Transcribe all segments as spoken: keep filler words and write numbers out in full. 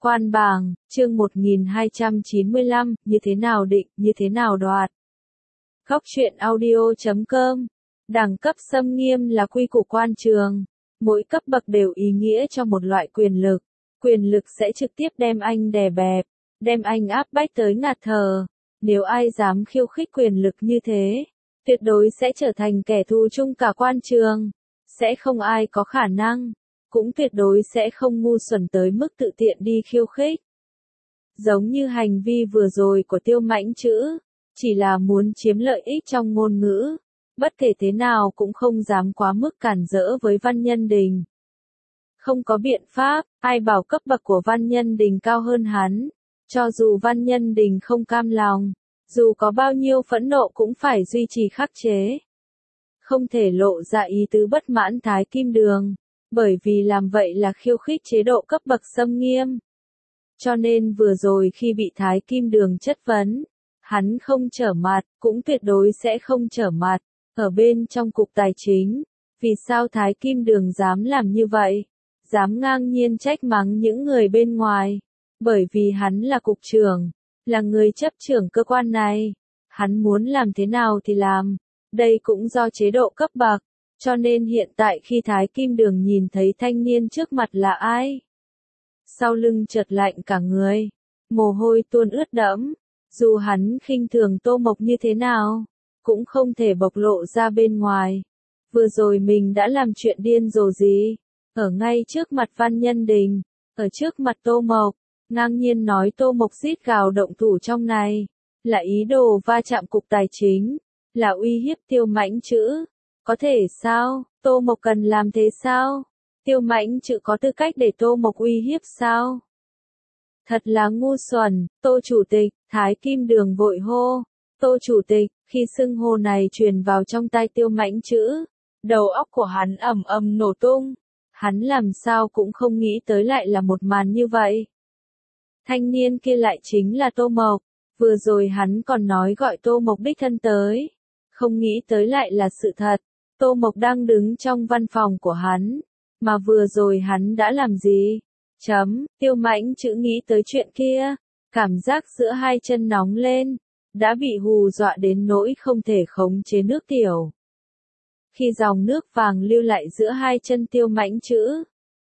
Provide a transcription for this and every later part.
Quan bàng, chương một nghìn hai trăm chín mươi lăm, như thế nào định, như thế nào đoạt. Góc truyện audio chấm com. Đẳng cấp xâm nghiêm là quy củ quan trường. Mỗi cấp bậc đều ý nghĩa cho một loại quyền lực. Quyền lực sẽ trực tiếp đem anh đè bẹp, đem anh áp bách tới ngạt thở. Nếu ai dám khiêu khích quyền lực như thế, tuyệt đối sẽ trở thành kẻ thù chung cả quan trường. Sẽ không ai có khả năng, cũng tuyệt đối sẽ không ngu xuẩn tới mức tự tiện đi khiêu khích. Giống như hành vi vừa rồi của Tiêu Mãnh Trữ, chỉ là muốn chiếm lợi ích trong ngôn ngữ, bất kể thế nào cũng không dám quá mức cản rỡ với Văn Nhân Đình. Không có biện pháp, ai bảo cấp bậc của Văn Nhân Đình cao hơn hắn, cho dù Văn Nhân Đình không cam lòng, dù có bao nhiêu phẫn nộ cũng phải duy trì khắc chế. Không thể lộ ra ý tứ bất mãn Thái Kim Đường, bởi vì làm vậy là khiêu khích chế độ cấp bậc xâm nghiêm. Cho nên vừa rồi khi bị Thái Kim Đường chất vấn, hắn không trở mặt, cũng tuyệt đối sẽ không trở mặt. Ở bên trong cục tài chính, vì sao Thái Kim Đường dám làm như vậy? Dám ngang nhiên trách mắng những người bên ngoài? Bởi vì hắn là cục trưởng, là người chấp trưởng cơ quan này. Hắn muốn làm thế nào thì làm. Đây cũng do chế độ cấp bậc. Cho nên hiện tại khi Thái Kim Đường nhìn thấy thanh niên trước mặt là ai? Sau lưng chợt lạnh cả người, mồ hôi tuôn ướt đẫm. Dù hắn khinh thường Tô Mộc như thế nào, cũng không thể bộc lộ ra bên ngoài. Vừa rồi mình đã làm chuyện điên rồ gì? Ở ngay trước mặt Văn Nhân Đình, ở trước mặt Tô Mộc, ngang nhiên nói Tô Mộc rít gào động thủ trong này, là ý đồ va chạm cục tài chính, là uy hiếp Tiêu Mãnh Trữ. Có thể sao? Tô Mộc cần làm thế sao? Tiêu Mãnh Trữ có tư cách để Tô Mộc uy hiếp sao? Thật là ngu xuẩn. Tô Chủ tịch, Thái Kim Đường vội hô. Tô Chủ tịch, khi xưng hô này truyền vào trong tai Tiêu Mãnh Trữ, đầu óc của hắn ầm ầm nổ tung. Hắn làm sao cũng không nghĩ tới lại là một màn như vậy. Thanh niên kia lại chính là Tô Mộc. Vừa rồi hắn còn nói gọi Tô Mộc đích thân tới. Không nghĩ tới lại là sự thật. Tô Mộc đang đứng trong văn phòng của hắn. Mà vừa rồi hắn đã làm gì? Chấm, Tiêu Mãnh Trữ nghĩ tới chuyện kia. Cảm giác giữa hai chân nóng lên. Đã bị hù dọa đến nỗi không thể khống chế nước tiểu. Khi dòng nước vàng lưu lại giữa hai chân Tiêu Mãnh Trữ,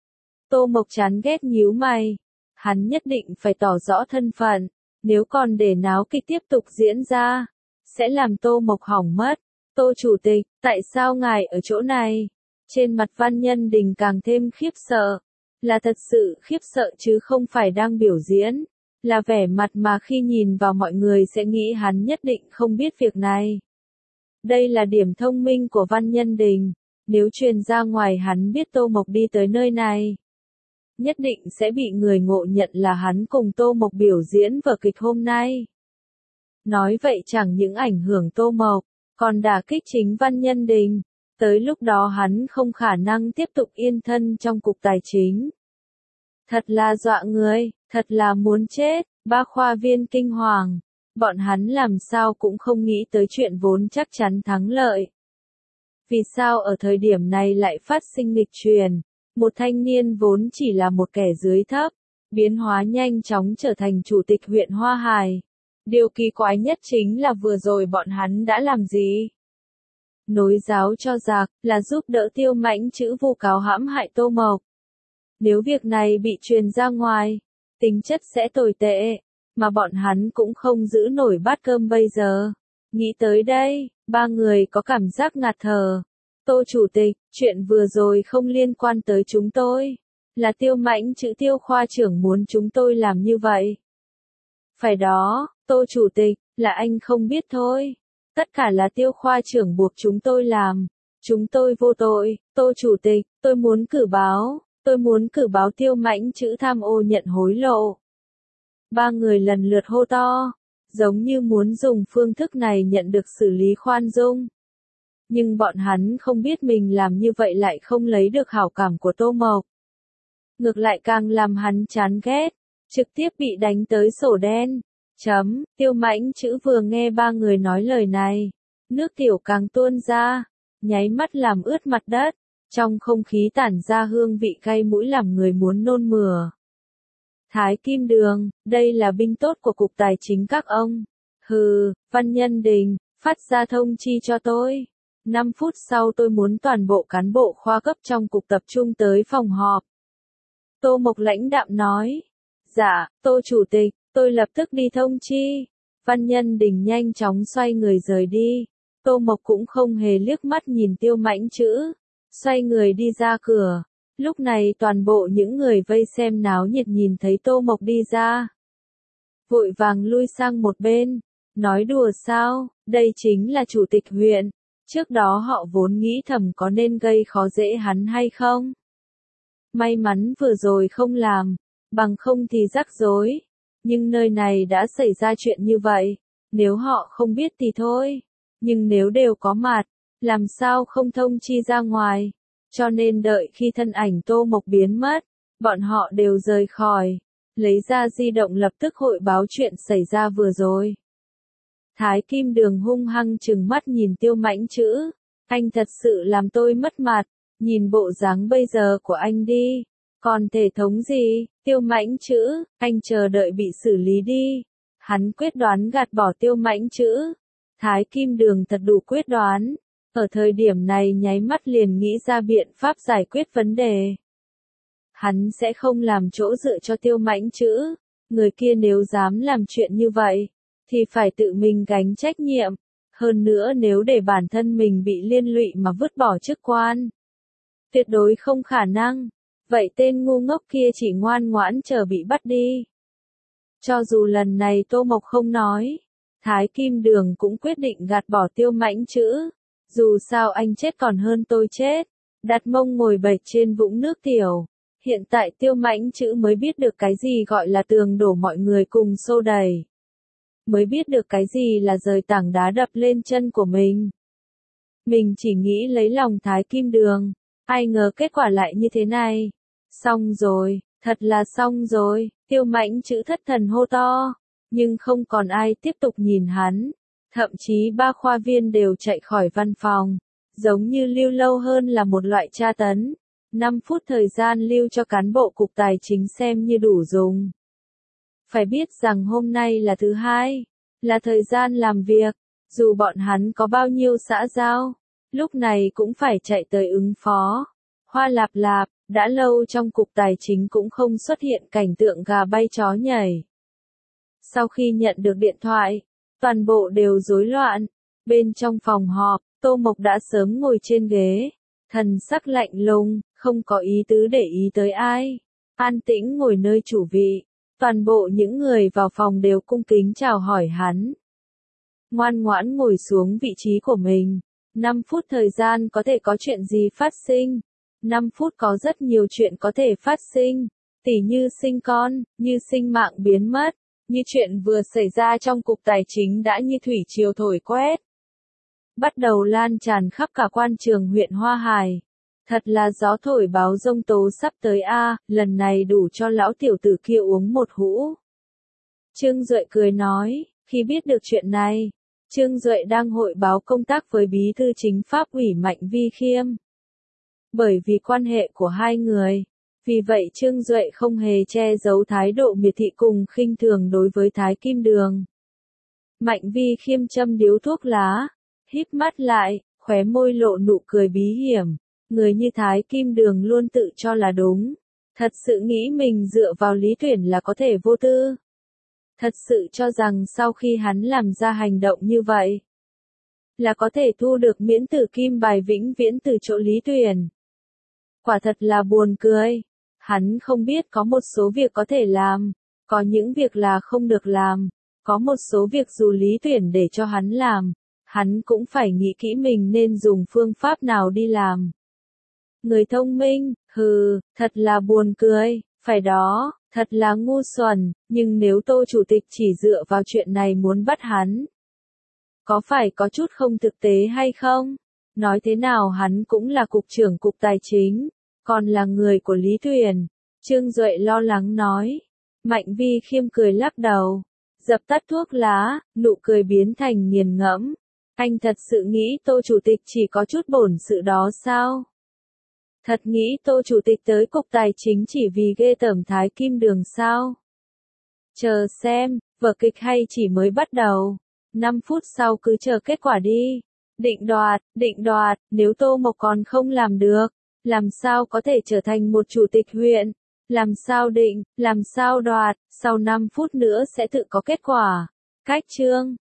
Tô Mộc chán ghét nhíu mày. Hắn nhất định phải tỏ rõ thân phận. Nếu còn để náo kịch tiếp tục diễn ra, sẽ làm Tô Mộc hỏng mất. Tô Chủ tịch, tại sao ngài ở chỗ này? Trên mặt Văn Nhân Đình càng thêm khiếp sợ. Là thật sự khiếp sợ chứ không phải đang biểu diễn. Là vẻ mặt mà khi nhìn vào mọi người sẽ nghĩ hắn nhất định không biết việc này. Đây là điểm thông minh của Văn Nhân Đình. Nếu truyền ra ngoài hắn biết Tô Mộc đi tới nơi này, nhất định sẽ bị người ngộ nhận là hắn cùng Tô Mộc biểu diễn vở kịch hôm nay. Nói vậy chẳng những ảnh hưởng Tô Mộc, còn đả kích chính Văn Nhân Đình. Tới lúc đó hắn không khả năng tiếp tục yên thân trong cục tài chính. Thật là dọa người, thật là muốn chết. Ba khoa viên kinh hoàng. Bọn hắn làm sao cũng không nghĩ tới chuyện vốn chắc chắn thắng lợi. Vì sao ở thời điểm này lại phát sinh nghịch truyền? Một thanh niên vốn chỉ là một kẻ dưới thấp, biến hóa nhanh chóng trở thành chủ tịch huyện Hoa Hải. Điều kỳ quái nhất chính là vừa rồi bọn hắn đã làm gì? Nối giáo cho giặc, là giúp đỡ Tiêu Mãnh Trữ vu cáo hãm hại Tô Mộc. Nếu việc này bị truyền ra ngoài, tính chất sẽ tồi tệ, mà bọn hắn cũng không giữ nổi bát cơm bây giờ. Nghĩ tới đây, ba người có cảm giác ngạt thở. Tô Chủ tịch, chuyện vừa rồi không liên quan tới chúng tôi. Là Tiêu Mãnh Trữ Tiêu khoa trưởng muốn chúng tôi làm như vậy. Phải đó, Tô Chủ tịch, là anh không biết thôi. Tất cả là Tiêu khoa trưởng buộc chúng tôi làm. Chúng tôi vô tội. Tô Chủ tịch, tôi muốn cử báo. Tôi muốn cử báo Tiêu Mãnh Trữ tham ô nhận hối lộ. Ba người lần lượt hô to, giống như muốn dùng phương thức này nhận được xử lý khoan dung. Nhưng bọn hắn không biết mình làm như vậy lại không lấy được hảo cảm của Tô Mộc. Ngược lại càng làm hắn chán ghét, trực tiếp bị đánh tới sổ đen. Chấm, Tiêu Mãnh Trữ vừa nghe ba người nói lời này, nước tiểu càng tuôn ra, nháy mắt làm ướt mặt đất, trong không khí tản ra hương vị cay mũi làm người muốn nôn mửa. Thái Kim Đường, đây là binh tốt của Cục Tài chính các ông. Hừ, Văn Nhân Đình, phát ra thông chi cho tôi. năm phút sau tôi muốn toàn bộ cán bộ khoa cấp trong cục tập trung tới phòng họp. Tô Mộc lãnh đạm nói. Dạ, Tô Chủ tịch, tôi lập tức đi thông chi. Văn Nhân Đình nhanh chóng xoay người rời đi. Tô Mộc cũng không hề liếc mắt nhìn Tiêu Mãnh Chữ. Xoay người đi ra cửa. Lúc này toàn bộ những người vây xem náo nhiệt nhìn thấy Tô Mộc đi ra. Vội vàng lui sang một bên. Nói đùa sao, đây chính là chủ tịch huyện. Trước đó họ vốn nghĩ thầm có nên gây khó dễ hắn hay không. May mắn vừa rồi không làm, bằng không thì rắc rối. Nhưng nơi này đã xảy ra chuyện như vậy, nếu họ không biết thì thôi. Nhưng nếu đều có mặt, làm sao không thông chi ra ngoài. Cho nên đợi khi thân ảnh Tô Mộc biến mất, bọn họ đều rời khỏi. Lấy ra di động lập tức hội báo chuyện xảy ra vừa rồi. Thái Kim Đường hung hăng trừng mắt nhìn Tiêu Mãnh Chữ. Anh thật sự làm tôi mất mặt. Nhìn bộ dáng bây giờ của anh đi. Còn thể thống gì, Tiêu Mãnh Chữ, anh chờ đợi bị xử lý đi. Hắn quyết đoán gạt bỏ Tiêu Mãnh Chữ. Thái Kim Đường thật đủ quyết đoán. Ở thời điểm này nháy mắt liền nghĩ ra biện pháp giải quyết vấn đề. Hắn sẽ không làm chỗ dựa cho Tiêu Mãnh Chữ. Người kia nếu dám làm chuyện như vậy, thì phải tự mình gánh trách nhiệm. Hơn nữa nếu để bản thân mình bị liên lụy mà vứt bỏ chức quan, tuyệt đối không khả năng. Vậy tên ngu ngốc kia chỉ ngoan ngoãn chờ bị bắt đi. Cho dù lần này Tô Mộc không nói, Thái Kim Đường cũng quyết định gạt bỏ Tiêu Mãnh Chữ. Dù sao anh chết còn hơn tôi chết. Đặt mông ngồi bệt trên vũng nước tiểu. Hiện tại Tiêu Mãnh Chữ mới biết được cái gì gọi là tường đổ mọi người cùng xô đẩy. Mới biết được cái gì là rời tảng đá đập lên chân của mình. Mình chỉ nghĩ lấy lòng Thái Kim Đường. Ai ngờ kết quả lại như thế này. Xong rồi, thật là xong rồi. Tiêu Mãnh Chữ thất thần hô to. Nhưng không còn ai tiếp tục nhìn hắn. Thậm chí ba khoa viên đều chạy khỏi văn phòng. Giống như lưu lâu hơn là một loại tra tấn. năm phút thời gian lưu cho cán bộ cục tài chính xem như đủ dùng. Phải biết rằng hôm nay là thứ hai. Là thời gian làm việc. Dù bọn hắn có bao nhiêu xã giao. Lúc này cũng phải chạy tới ứng phó. Hoa lạp lạp, đã lâu trong cục tài chính cũng không xuất hiện cảnh tượng gà bay chó nhảy. Sau khi nhận được điện thoại, toàn bộ đều rối loạn. Bên trong phòng họp, Tô Mộc đã sớm ngồi trên ghế. Thần sắc lạnh lùng, không có ý tứ để ý tới ai. An tĩnh ngồi nơi chủ vị. Toàn bộ những người vào phòng đều cung kính chào hỏi hắn. Ngoan ngoãn ngồi xuống vị trí của mình. năm phút thời gian có thể có chuyện gì phát sinh. năm phút có rất nhiều chuyện có thể phát sinh. Tỉ như sinh con, như sinh mạng biến mất. Như chuyện vừa xảy ra trong cục tài chính đã như thủy triều thổi quét. Bắt đầu lan tràn khắp cả quan trường huyện Hoa Hải. Thật là gió thổi báo giông tố sắp tới a, lần này đủ cho lão tiểu tử kia uống một hũ. Trương Duệ cười nói, khi biết được chuyện này, Trương Duệ đang hội báo công tác với bí thư chính pháp ủy Mạnh Vi Khiêm. Bởi vì quan hệ của hai người, vì vậy Trương Duệ không hề che giấu thái độ miệt thị cùng khinh thường đối với Thái Kim Đường. Mạnh Vi Khiêm châm điếu thuốc lá, híp mắt lại, khóe môi lộ nụ cười bí hiểm. Người như Thái Kim Đường luôn tự cho là đúng. Thật sự nghĩ mình dựa vào lý tuyển là có thể vô tư. Thật sự cho rằng sau khi hắn làm ra hành động như vậy, là có thể thu được miễn tử kim bài vĩnh viễn từ chỗ lý tuyển. Quả thật là buồn cười. Hắn không biết có một số việc có thể làm, có những việc là không được làm, có một số việc dù lý tuyển để cho hắn làm, hắn cũng phải nghĩ kỹ mình nên dùng phương pháp nào đi làm. Người thông minh, hừ, thật là buồn cười, phải đó, thật là ngu xuẩn, nhưng nếu Tô Chủ tịch chỉ dựa vào chuyện này muốn bắt hắn, có phải có chút không thực tế hay không? Nói thế nào hắn cũng là cục trưởng cục tài chính, còn là người của lý tuyển. Trương Duệ lo lắng nói. Mạnh Vi Khiêm cười lắc đầu, dập tắt thuốc lá, nụ cười biến thành nghiền ngẫm. Anh thật sự nghĩ Tô Chủ tịch chỉ có chút bổn sự đó sao? Thật nghĩ Tô Chủ tịch tới Cục Tài chính chỉ vì ghê tởm Thái Kim Đường sao? Chờ xem, vở kịch hay chỉ mới bắt đầu. năm phút sau cứ chờ kết quả đi. Định đoạt, định đoạt, nếu Tô Mộc còn không làm được, làm sao có thể trở thành một chủ tịch huyện? Làm sao định, làm sao đoạt, sau năm phút nữa sẽ tự có kết quả. Cách chương